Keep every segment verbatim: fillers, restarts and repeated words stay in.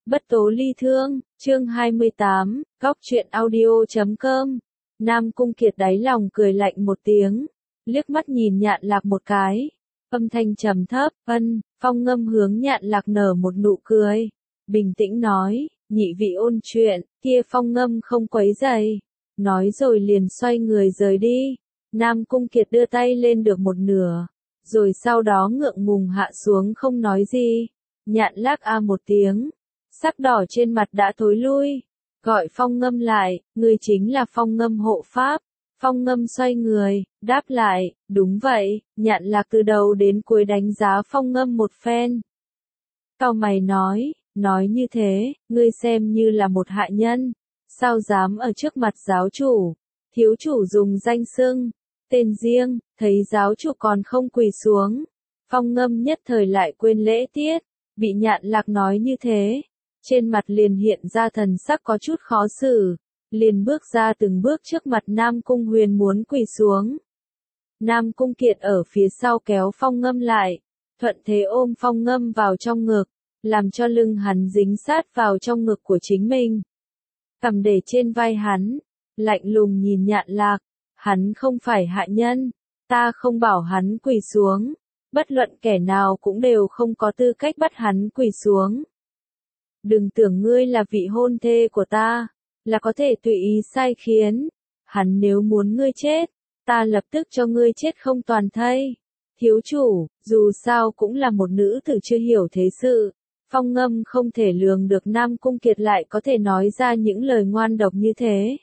Bất tố ly thương, chương hai mươi tám, góc truyện audio chấm com. Nam Cung Kiệt đáy lòng cười lạnh một tiếng, liếc mắt nhìn Nhạn Lạc một cái. Âm thanh trầm thấp, ân, Phong Ngâm hướng Nhạn Lạc nở một nụ cười. Bình tĩnh nói, nhị vị ôn chuyện, kia Phong Ngâm không quấy rầy. Nói rồi liền xoay người rời đi. Nam Cung Kiệt đưa tay lên được một nửa, rồi sau đó ngượng ngùng hạ xuống không nói gì. Nhạn Lạc a một tiếng, sắc đỏ trên mặt đã thối lui, gọi Phong Ngâm lại, người chính là Phong Ngâm hộ pháp. Phong Ngâm xoay người, đáp lại, đúng vậy. Nhạn Lạc từ đầu đến cuối đánh giá Phong Ngâm một phen. Cau mày nói, nói như thế, ngươi xem như là một hạ nhân, sao dám ở trước mặt giáo chủ, thiếu chủ dùng danh xưng, tên riêng, thấy giáo chủ còn không quỳ xuống. Phong Ngâm nhất thời lại quên lễ tiết, bị Nhạn Lạc nói như thế, trên mặt liền hiện ra thần sắc có chút khó xử, liền bước ra từng bước trước mặt Nam Cung Huyền muốn quỳ xuống. Nam Cung Kiệt ở phía sau kéo Phong Ngâm lại, thuận thế ôm Phong Ngâm vào trong ngực, làm cho lưng hắn dính sát vào trong ngực của chính mình. Cầm để trên vai hắn, lạnh lùng nhìn Nhạn Lạc, hắn không phải hạ nhân, ta không bảo hắn quỳ xuống, bất luận kẻ nào cũng đều không có tư cách bắt hắn quỳ xuống. Đừng tưởng ngươi là vị hôn thê của ta, là có thể tùy ý sai khiến. Hắn nếu muốn ngươi chết, ta lập tức cho ngươi chết không toàn thây. Thiếu chủ, dù sao cũng là một nữ tử chưa hiểu thế sự. Phong Ngâm không thể lường được Nam Cung Kiệt lại có thể nói ra những lời ngoan độc như thế.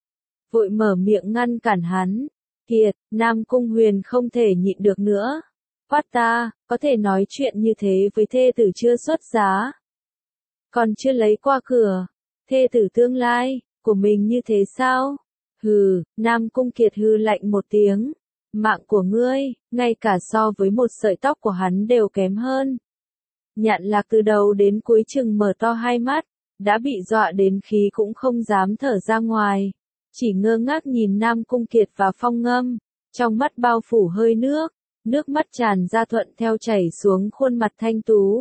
Vội mở miệng ngăn cản hắn. Kiệt, Nam Cung Huyền không thể nhịn được nữa. Quát ta, có thể nói chuyện như thế với thê tử chưa xuất giá, còn chưa lấy qua cửa, thê tử tương lai của mình như thế sao? Hừ, Nam Cung Kiệt hừ lạnh một tiếng, mạng của ngươi, ngay cả so với một sợi tóc của hắn đều kém hơn. Nhạn Lạc từ đầu đến cuối chừng mở to hai mắt, đã bị dọa đến khí cũng không dám thở ra ngoài, chỉ ngơ ngác nhìn Nam Cung Kiệt và Phong Ngâm, trong mắt bao phủ hơi nước, nước mắt tràn ra thuận theo chảy xuống khuôn mặt thanh tú.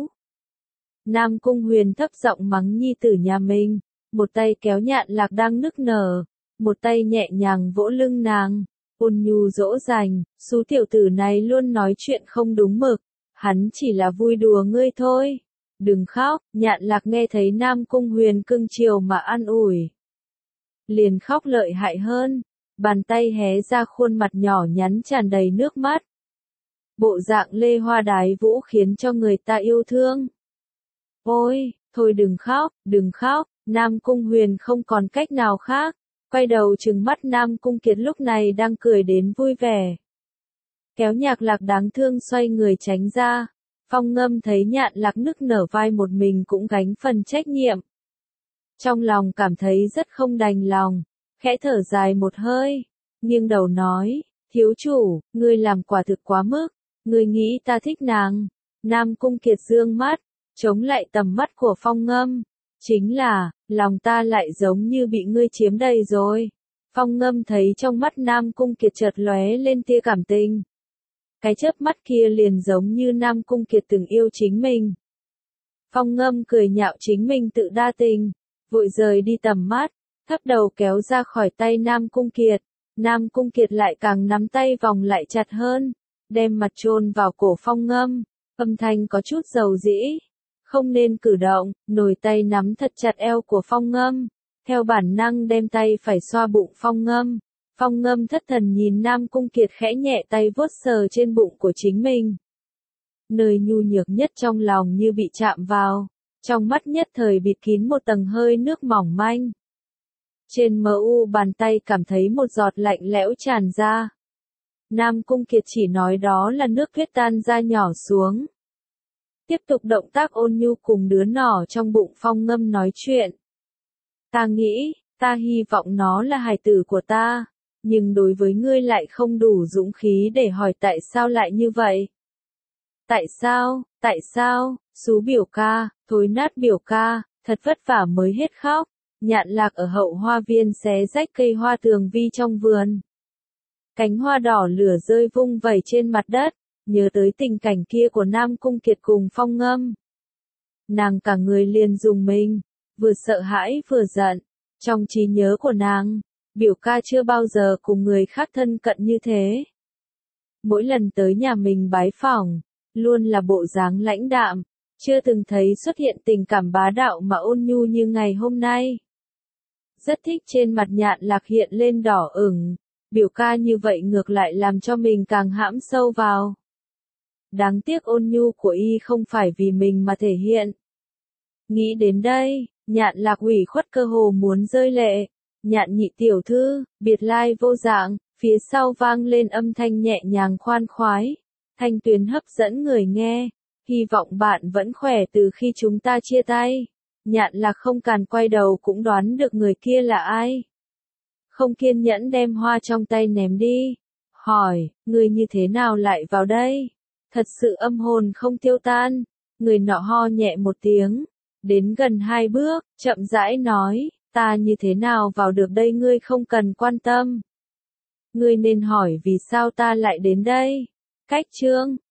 Nam Cung Huyền thấp giọng mắng nhi tử nhà mình, một tay kéo Nhạn Lạc đang nức nở, một tay nhẹ nhàng vỗ lưng nàng, ôn nhu dỗ dành, số tiểu tử này luôn nói chuyện không đúng mực, hắn chỉ là vui đùa ngươi thôi. Đừng khóc. Nhạn Lạc nghe thấy Nam Cung Huyền cưng chiều mà an ủi, liền khóc lợi hại hơn, bàn tay hé ra khuôn mặt nhỏ nhắn tràn đầy nước mắt. Bộ dạng lê hoa đái vũ khiến cho người ta yêu thương. Ôi, thôi đừng khóc, đừng khóc. Nam Cung Huyền không còn cách nào khác, quay đầu trừng mắt Nam Cung Kiệt lúc này đang cười đến vui vẻ. Kéo Nhạn Lạc đáng thương xoay người tránh ra. Phong Ngâm thấy Nhạn Lạc nức nở vai một mình cũng gánh phần trách nhiệm. Trong lòng cảm thấy rất không đành lòng, khẽ thở dài một hơi, nghiêng đầu nói, thiếu chủ, ngươi làm quả thực quá mức, ngươi nghĩ ta thích nàng. Nam Cung Kiệt dương mắt, chống lại tầm mắt của Phong Ngâm, chính là, lòng ta lại giống như bị ngươi chiếm đầy rồi. Phong Ngâm thấy trong mắt Nam Cung Kiệt chợt lóe lên tia cảm tình. Cái chớp mắt kia liền giống như Nam Cung Kiệt từng yêu chính mình. Phong Ngâm cười nhạo chính mình tự đa tình, vội rời đi tầm mắt, thấp đầu kéo ra khỏi tay Nam Cung Kiệt. Nam Cung Kiệt lại càng nắm tay vòng lại chặt hơn, đem mặt chôn vào cổ Phong Ngâm, âm thanh có chút dầu dĩ. Không nên cử động, nổi tay nắm thật chặt eo của Phong Ngâm, theo bản năng đem tay phải xoa bụng Phong Ngâm. Phong Ngâm thất thần nhìn Nam Cung Kiệt khẽ nhẹ tay vuốt sờ trên bụng của chính mình. Nơi nhu nhược nhất trong lòng như bị chạm vào, trong mắt nhất thời bịt kín một tầng hơi nước mỏng manh. Trên mờ u bàn tay cảm thấy một giọt lạnh lẽo tràn ra. Nam Cung Kiệt chỉ nói đó là nước tuyết tan ra nhỏ xuống. Tiếp tục động tác ôn nhu cùng đứa nhỏ trong bụng Phong Ngâm nói chuyện. Ta nghĩ, ta hy vọng nó là hài tử của ta, nhưng đối với ngươi lại không đủ dũng khí để hỏi tại sao lại như vậy. Tại sao, tại sao, xú biểu ca, thối nát biểu ca, thật vất vả mới hết khóc. Nhạn Lạc ở hậu hoa viên xé rách cây hoa tường vi trong vườn. Cánh hoa đỏ lửa rơi vung vẩy trên mặt đất, nhớ tới tình cảnh kia của Nam Cung Kiệt cùng Phong Ngâm. nàng cả người liền rùng mình, vừa sợ hãi vừa giận. Trong trí nhớ của nàng, biểu ca chưa bao giờ cùng người khác thân cận như thế. Mỗi lần tới nhà mình bái phỏng, luôn là bộ dáng lãnh đạm, chưa từng thấy xuất hiện tình cảm bá đạo mà ôn nhu như ngày hôm nay. Rất thích trên mặt Nhạn Lạc hiện lên đỏ ửng, biểu ca như vậy ngược lại làm cho mình càng hãm sâu vào. Đáng tiếc ôn nhu của y không phải vì mình mà thể hiện. Nghĩ đến đây, Nhạn Lạc ủy khuất cơ hồ muốn rơi lệ. Nhạn nhị tiểu thư, biệt lai vô dạng, phía sau vang lên âm thanh nhẹ nhàng khoan khoái. Thanh tuyến hấp dẫn người nghe. Hy vọng bạn vẫn khỏe từ khi chúng ta chia tay. Nhạn Lạc không càn quay đầu cũng đoán được người kia là ai. Không kiên nhẫn đem hoa trong tay ném đi. Hỏi, người như thế nào lại vào đây? Thật sự âm hồn không tiêu tan. Người nọ ho nhẹ một tiếng. Đến gần hai bước, chậm rãi nói, ta như thế nào vào được đây ngươi không cần quan tâm. Ngươi nên hỏi vì sao ta lại đến đây. Cách chương